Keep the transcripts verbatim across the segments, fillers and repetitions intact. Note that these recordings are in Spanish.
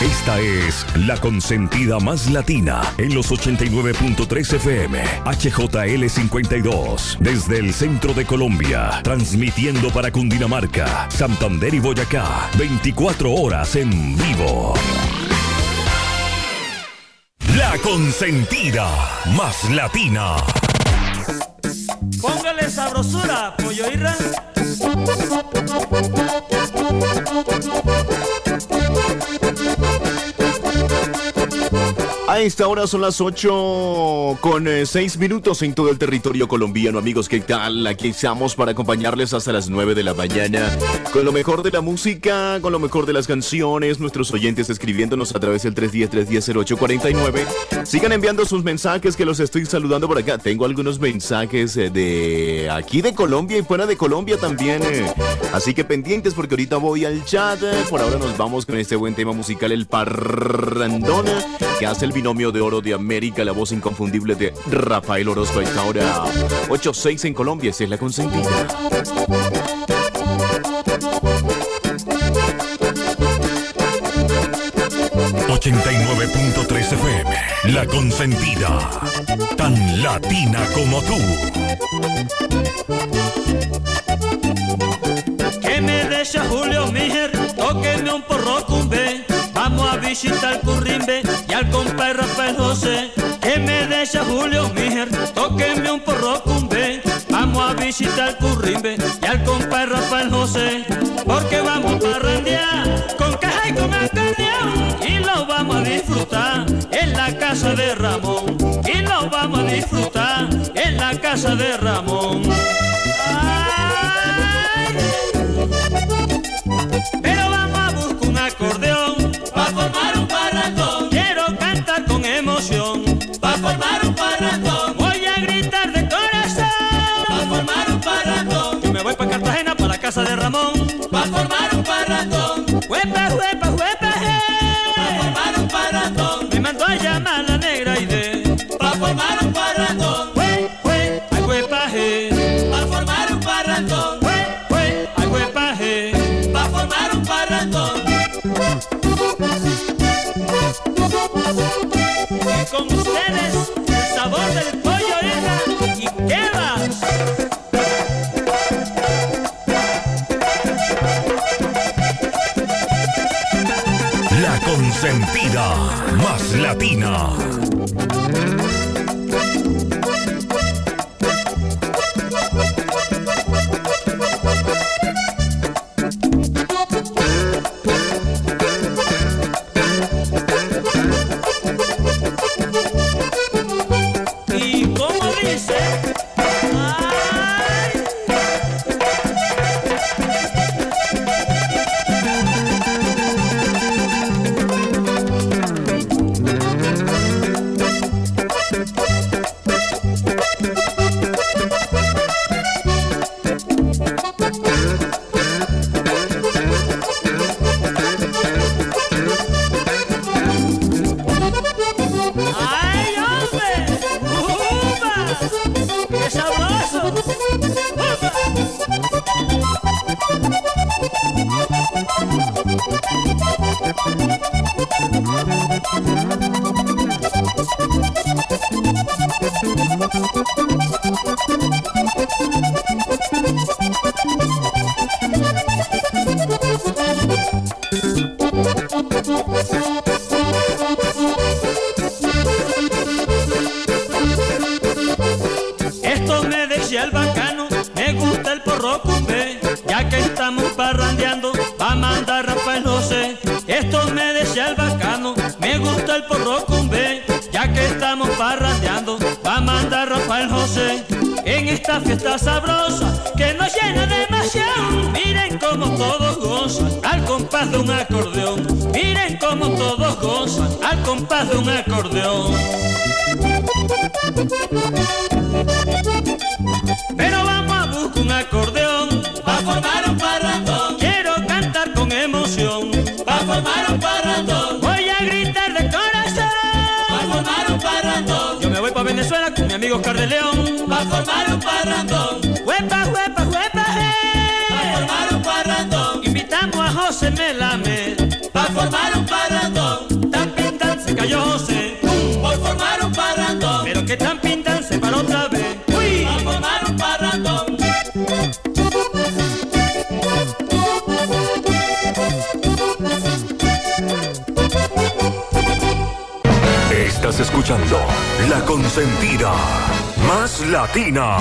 Esta es la consentida más latina en los ochenta y nueve punto tres F M, H J L cincuenta y dos, desde el centro de Colombia, transmitiendo para Cundinamarca, Santander y Boyacá, veinticuatro horas en vivo. La consentida más latina. Póngale sabrosura, pollo irra. A esta hora son las ocho con seis minutos en todo el territorio colombiano. Amigos, ¿qué tal? Aquí estamos para acompañarles hasta las nueve de la mañana con lo mejor de la música, con lo mejor de las canciones. Nuestros oyentes escribiéndonos a través del tres uno cero, tres uno cero, cero ocho cuatro nueve. Sigan enviando sus mensajes que los estoy saludando por acá. Tengo algunos mensajes de aquí de Colombia y fuera de Colombia también. Así que pendientes porque ahorita voy al chat. Por ahora nos vamos con este buen tema musical, el parrandón, que hace el binomio de oro de América, la voz inconfundible de Rafael Orozco. A esta hora ocho seis en Colombia, esa es la consentida. ochenta y nueve punto tres F M, la consentida, tan latina como tú. Que me deja Julio Mijer, tóqueme un porro cumbe. Vamos a visitar el Currimbe y al compadre Rafael José. Que me deja Julio Mijer, tóqueme un porro cumbe. Vamos a visitar el Currimbe y al compadre Rafael José. Porque vamos a parrandear con caja y con acordeón. Y lo vamos a disfrutar en la casa de Ramón. Y lo vamos a disfrutar en la casa de Ramón. Ay. Pero vamos a buscar un acordeón pa' formar un parrandón. Quiero cantar con emoción pa' formar un parrandón. Voy a gritar de corazón pa' formar un parrandón. Yo me voy pa' Cartagena, pa' la casa de Ramón, pa' formar un parrandón. Huepa, huepa, huepa, hey. Pa' formar un parrandón. Me mandó a llamar la negra Aide pa' formar un parrandón. Hue, hue, ay huepa, hey. Pa' formar un parrandón. Hue, hue, ay huepa, hey. Pa' formar un parrandón. Y con ustedes el sabor del pollo irra y quedas. La consentida más latina. Y como dice, ay. ¡Ay, hombre! ¡Upa! ¡Qué sabroso! ¡Upa! Esto me decía el bacano, me gusta el porro cumbe. Ya que estamos parrandeando, va a mandar Rafael José. Esto me decía el bacano, me gusta el porro cumbe. Ya que estamos parrandeando, va a mandar Rafael José. En esta fiesta sabrosa que nos llena de emoción. Miren cómo todos gozan al compás de un acordeón. Miren cómo todos gozan al compás de un acordeón. Pero vamos a buscar un acordeón pa' formar un parrandón. Quiero cantar con emoción pa' formar un parrandón. Voy a gritar de corazón pa' formar un parrandón. Yo me voy pa' Venezuela con mi amigo Oscar de León pa' formar un parrandón. Huepa, huepa, huepa, hey. Pa' formar un parrandón. Invitamos a José Melame pa' formar un parrandón. Estás escuchando La Consentida Más Latina.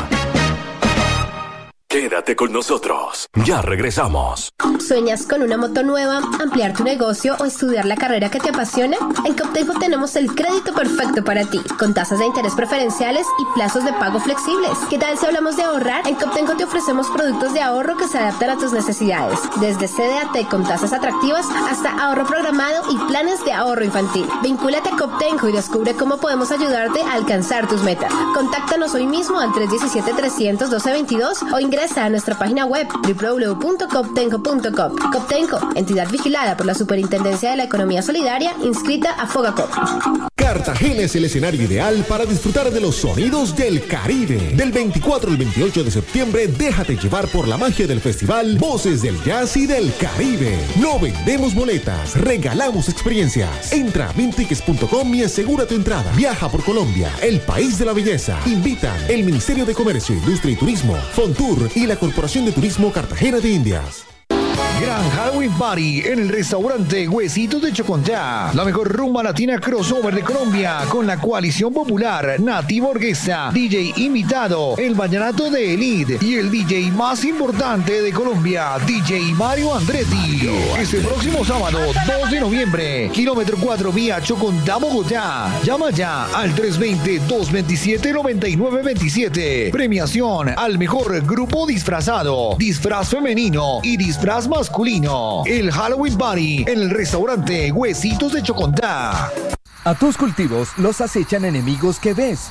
Quédate con nosotros. Ya regresamos. ¿Sueñas con una moto nueva, ampliar tu negocio o estudiar la carrera que te apasiona? En Coptenco tenemos el crédito perfecto para ti, con tasas de interés preferenciales y plazos de pago flexibles. ¿Qué tal si hablamos de ahorrar? En Coptenco te ofrecemos productos de ahorro que se adaptan a tus necesidades, desde C D A T con tasas atractivas hasta ahorro programado y planes de ahorro infantil. Vincúlate a Coptenco y descubre cómo podemos ayudarte a alcanzar tus metas. Contáctanos hoy mismo al tres uno siete, tres cero cero, uno dos dos dos o ingresa a nuestra página web doble u doble u doble u punto coptenco punto com. Coptenco, entidad vigilada por la Superintendencia de la Economía Solidaria, inscrita a Fogacop. Cartagena es el escenario ideal para disfrutar de los sonidos del Caribe. Del veinticuatro al veintiocho de septiembre, déjate llevar por la magia del festival Voces del Jazz y del Caribe. No vendemos boletas, regalamos experiencias. Entra a mintickets punto com y asegura tu entrada. Viaja por Colombia, el país de la belleza. Invitan el Ministerio de Comercio, Industria y Turismo, Fontur y la Corporación de Turismo Cartagena de Indias. Gran Halloween Party en el restaurante Huesitos de Chocontá. La mejor rumba latina crossover de Colombia con la coalición popular, Nativo Orquesta, D J invitado, el vallenato de Elite y el D J más importante de Colombia, D J Mario Andretti. Este próximo sábado, dos de noviembre, kilómetro cuatro vía Chocontá, Bogotá. Llama ya al tres dos cero, dos dos siete, nueve nueve dos siete. Premiación al mejor grupo disfrazado, disfraz femenino y disfraz masculino. El Halloween Party en el restaurante Huesitos de Chocontá. A tus cultivos los acechan enemigos que ves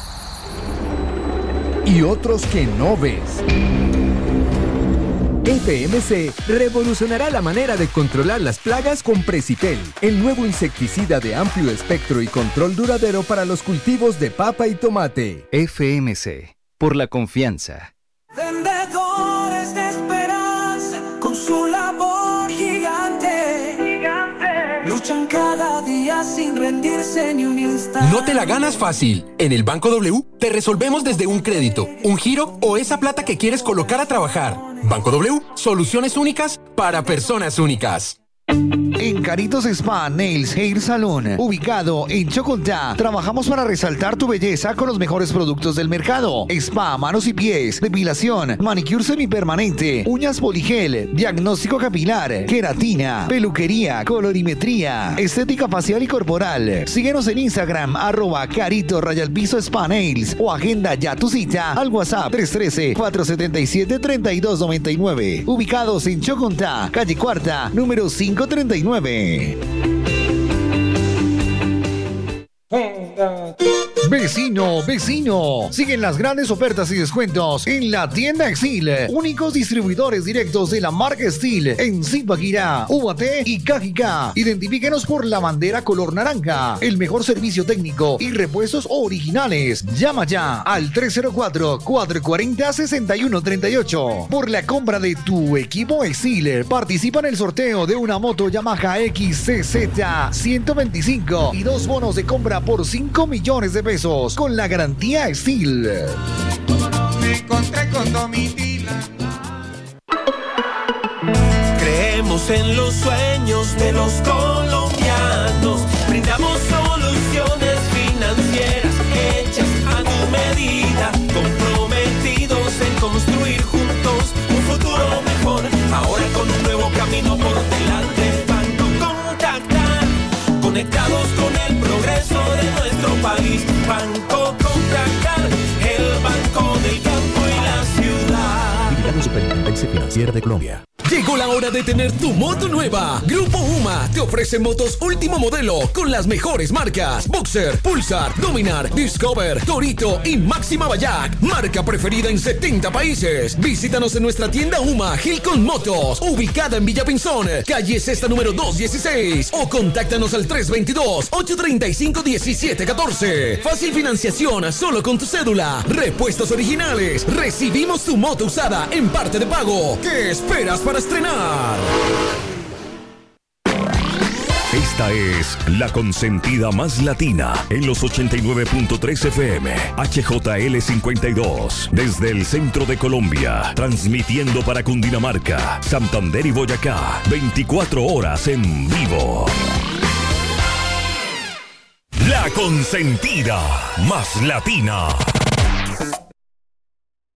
y otros que no ves. F M C revolucionará la manera de controlar las plagas con Precipel, el nuevo insecticida de amplio espectro y control duradero para los cultivos de papa y tomate. F M C, por la confianza. Vendedores de esperanza, con su labor gigante, gigante, luchan cada día sin rendirse ni un instante. No te la ganas fácil. En el Banco W te resolvemos desde un crédito, un giro o esa plata que quieres colocar a trabajar. Banco W, soluciones únicas para personas únicas. En Caritos Spa, Nails, Hair Salon, ubicado en Chocontá, trabajamos para resaltar tu belleza con los mejores productos del mercado. Spa, manos y pies, depilación, manicure semipermanente, uñas poligel, diagnóstico capilar, queratina, peluquería, colorimetría, estética facial y corporal. Síguenos en Instagram, arroba Carito Rayal Piso Spa Nails o agenda ya tu cita al WhatsApp tres uno tres, cuatro siete siete, tres dos nueve nueve. Ubicados en Chocontá, calle Cuarta, número cinco treinta y nueve. Vecino, vecino, siguen las grandes ofertas y descuentos en la tienda Exil, únicos distribuidores directos de la marca Steel en Zipaquirá, Ubaté y Cajicá. Identifíquenos por la bandera color naranja, el mejor servicio técnico y repuestos originales. Llama ya al tres cero cuatro, cuatro cuatro cero, seis uno tres ocho. Por la compra de tu equipo Exil, participa en el sorteo de una moto Yamaha X C Z ciento veinticinco y dos bonos de compra por cinco millones de pesos con la garantía Steel. Me encontré con Domitila. Creemos en los sueños de los colombianos. Brindamos soluciones financieras hechas a tu medida. Comprometidos en construir juntos un futuro mejor. Ahora con un nuevo camino por delante. Banco Contactar, conectados con el progreso de nuestro país. Banco Contactar, el banco del campo y la ciudad. Vigilando Superintendencia Financiera de Colombia. Llegó la hora de tener tu moto nueva. Grupo Huma te ofrece motos último modelo con las mejores marcas: Boxer, Pulsar, Dominar, Discover, Torito y Máxima Bayak. Marca preferida en setenta países. Visítanos en nuestra tienda Huma Hilcon Motos, ubicada en Villa Pinzón, calle Sexta número doscientos dieciséis, o contáctanos al tres dos dos, ocho tres cinco, uno siete uno cuatro. Fácil financiación solo con tu cédula. Repuestos originales. Recibimos tu moto usada en parte de pago. ¿Qué esperas para estrenar? Esta es la consentida más latina en los ochenta y nueve punto tres F M, H J L cincuenta y dos, desde el centro de Colombia, transmitiendo para Cundinamarca, Santander y Boyacá, veinticuatro horas en vivo. La La consentida más latina.